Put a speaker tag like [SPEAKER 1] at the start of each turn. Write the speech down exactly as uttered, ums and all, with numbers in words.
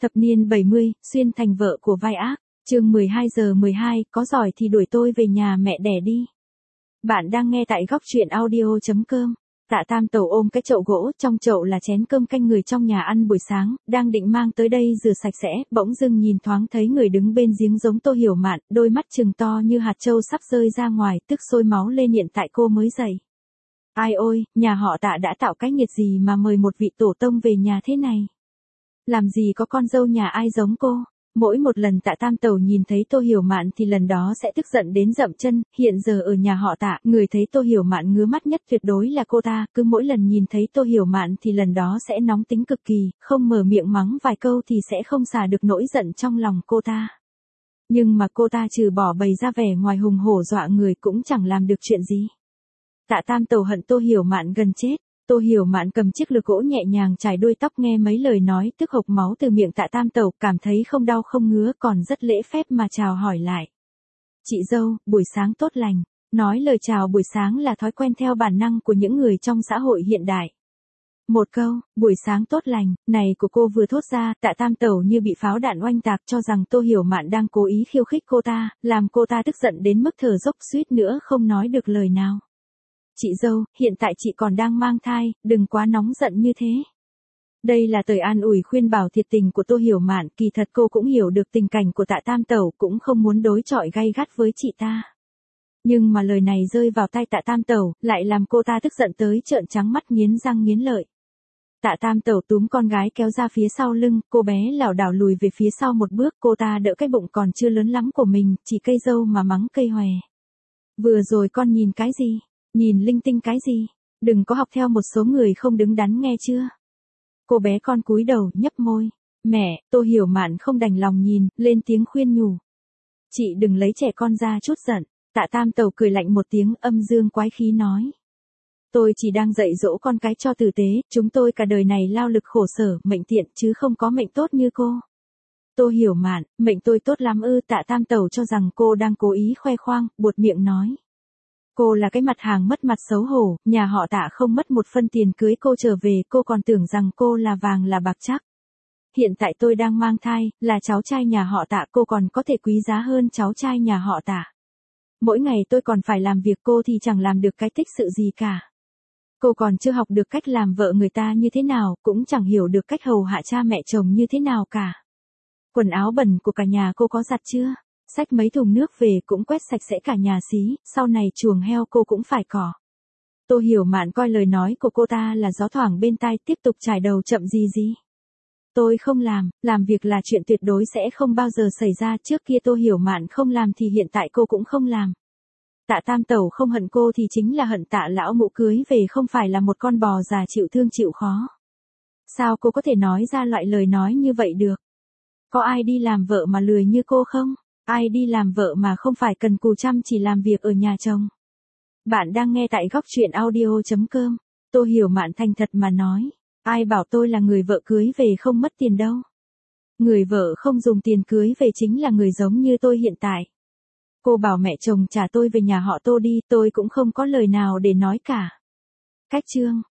[SPEAKER 1] Thập niên bảy mươi, xuyên thành vợ của vai ác, chương mười hai giờ mười hai, có giỏi thì đuổi tôi về nhà mẹ đẻ đi. Bạn đang nghe tại góc truyện audio.com. Tạ Tam Tẩu ôm cái chậu gỗ, trong chậu là chén cơm canh người trong nhà ăn buổi sáng, đang định mang tới đây rửa sạch sẽ, bỗng dưng nhìn thoáng thấy người đứng bên giếng giống Tô Hiểu Mạn, đôi mắt trừng to như hạt trâu sắp rơi ra ngoài, tức sôi máu lên. Hiện tại cô mới dậy. Ai ôi, nhà họ Tạ đã tạo cái nghiệt gì mà mời một vị tổ tông về nhà thế này? Làm gì có con dâu nhà ai giống cô? Mỗi một lần Tạ Tam Tẩu nhìn thấy Tô Hiểu Mạn thì lần đó sẽ tức giận đến dậm chân. Hiện giờ ở nhà họ Tạ, người thấy Tô Hiểu Mạn ngứa mắt nhất tuyệt đối là cô ta, cứ mỗi lần nhìn thấy Tô Hiểu Mạn thì lần đó sẽ nóng tính cực kỳ, không mở miệng mắng vài câu thì sẽ không xả được nỗi giận trong lòng cô ta. Nhưng mà cô ta trừ bỏ bày ra vẻ ngoài hùng hổ dọa người cũng chẳng làm được chuyện gì. Tạ Tam Tẩu hận Tô Hiểu Mạn gần chết. Tô Hiểu Mạn cầm chiếc lược gỗ nhẹ nhàng chải đuôi tóc, nghe mấy lời nói tức hộc máu từ miệng Tạ Tam Tẩu, cảm thấy không đau không ngứa, còn rất lễ phép mà chào hỏi lại. Chị dâu, buổi sáng tốt lành. Nói lời chào buổi sáng là thói quen theo bản năng của những người trong xã hội hiện đại. Một câu, buổi sáng tốt lành, này của cô vừa thốt ra, Tạ Tam Tẩu như bị pháo đạn oanh tạc, cho rằng Tô Hiểu Mạn đang cố ý khiêu khích cô ta, làm cô ta tức giận đến mức thở dốc suýt nữa không nói được lời nào. Chị dâu, hiện tại chị còn đang mang thai, đừng quá nóng giận như thế. Đây là lời an ủi khuyên bảo thiệt tình của Tô Hiểu Mạn, kỳ thật cô cũng hiểu được tình cảnh của Tạ Tam Tẩu, cũng không muốn đối chọi gay gắt với chị ta. Nhưng mà lời này rơi vào tay Tạ Tam Tẩu, lại làm cô ta tức giận tới trợn trắng mắt nghiến răng nghiến lợi. Tạ Tam Tẩu túm con gái kéo ra phía sau lưng, cô bé lảo đảo lùi về phía sau một bước, cô ta đỡ cái bụng còn chưa lớn lắm của mình, chỉ cây dâu mà mắng cây hòe. Vừa rồi con nhìn cái gì? Nhìn linh tinh cái gì? Đừng có học theo một số người không đứng đắn nghe chưa? Cô bé con cúi đầu nhấp môi. Mẹ, Tô Hiểu Mạn không đành lòng nhìn, lên tiếng khuyên nhủ. Chị đừng lấy trẻ con ra chút giận. Tạ Tam Tẩu cười lạnh một tiếng, âm dương quái khí nói. Tôi chỉ đang dạy dỗ con cái cho tử tế, chúng tôi cả đời này lao lực khổ sở, mệnh tiện chứ không có mệnh tốt như cô. Tô Hiểu Mạn, mệnh tôi tốt lắm ư? Tạ Tam Tẩu cho rằng cô đang cố ý khoe khoang, buột miệng nói. Cô là cái mặt hàng mất mặt xấu hổ, nhà họ Tạ không mất một phân tiền cưới cô trở về, cô còn tưởng rằng cô là vàng là bạc chắc. Hiện tại tôi đang mang thai, là cháu trai nhà họ Tạ, cô còn có thể quý giá hơn cháu trai nhà họ Tạ. Mỗi ngày tôi còn phải làm việc, cô thì chẳng làm được cái tích sự gì cả. Cô còn chưa học được cách làm vợ người ta như thế nào, cũng chẳng hiểu được cách hầu hạ cha mẹ chồng như thế nào cả. Quần áo bẩn của cả nhà cô có giặt chưa? Xách mấy thùng nước về cũng quét sạch sẽ cả nhà xí, sau này chuồng heo cô cũng phải cỏ. Tô Hiểu Mạn coi lời nói của cô ta là gió thoảng bên tai, tiếp tục chải đầu chậm gì gì. Tôi không làm, làm việc là chuyện tuyệt đối sẽ không bao giờ xảy ra, trước kia Tô Hiểu Mạn không làm thì hiện tại cô cũng không làm. Tạ Tam Tẩu không hận cô thì chính là hận Tạ lão mụ cưới về không phải là một con bò già chịu thương chịu khó. Sao cô có thể nói ra loại lời nói như vậy được? Có ai đi làm vợ mà lười như cô không? Ai đi làm vợ mà không phải cần cù chăm chỉ làm việc ở nhà chồng? Bạn đang nghe tại góc truyện audio.com. Tô Hiểu Mạn thành thật mà nói. Ai bảo tôi là người vợ cưới về không mất tiền đâu. Người vợ không dùng tiền cưới về chính là người giống như tôi hiện tại. Cô bảo mẹ chồng trả tôi về nhà họ Tô đi, tôi cũng không có lời nào để nói cả. Cách chương.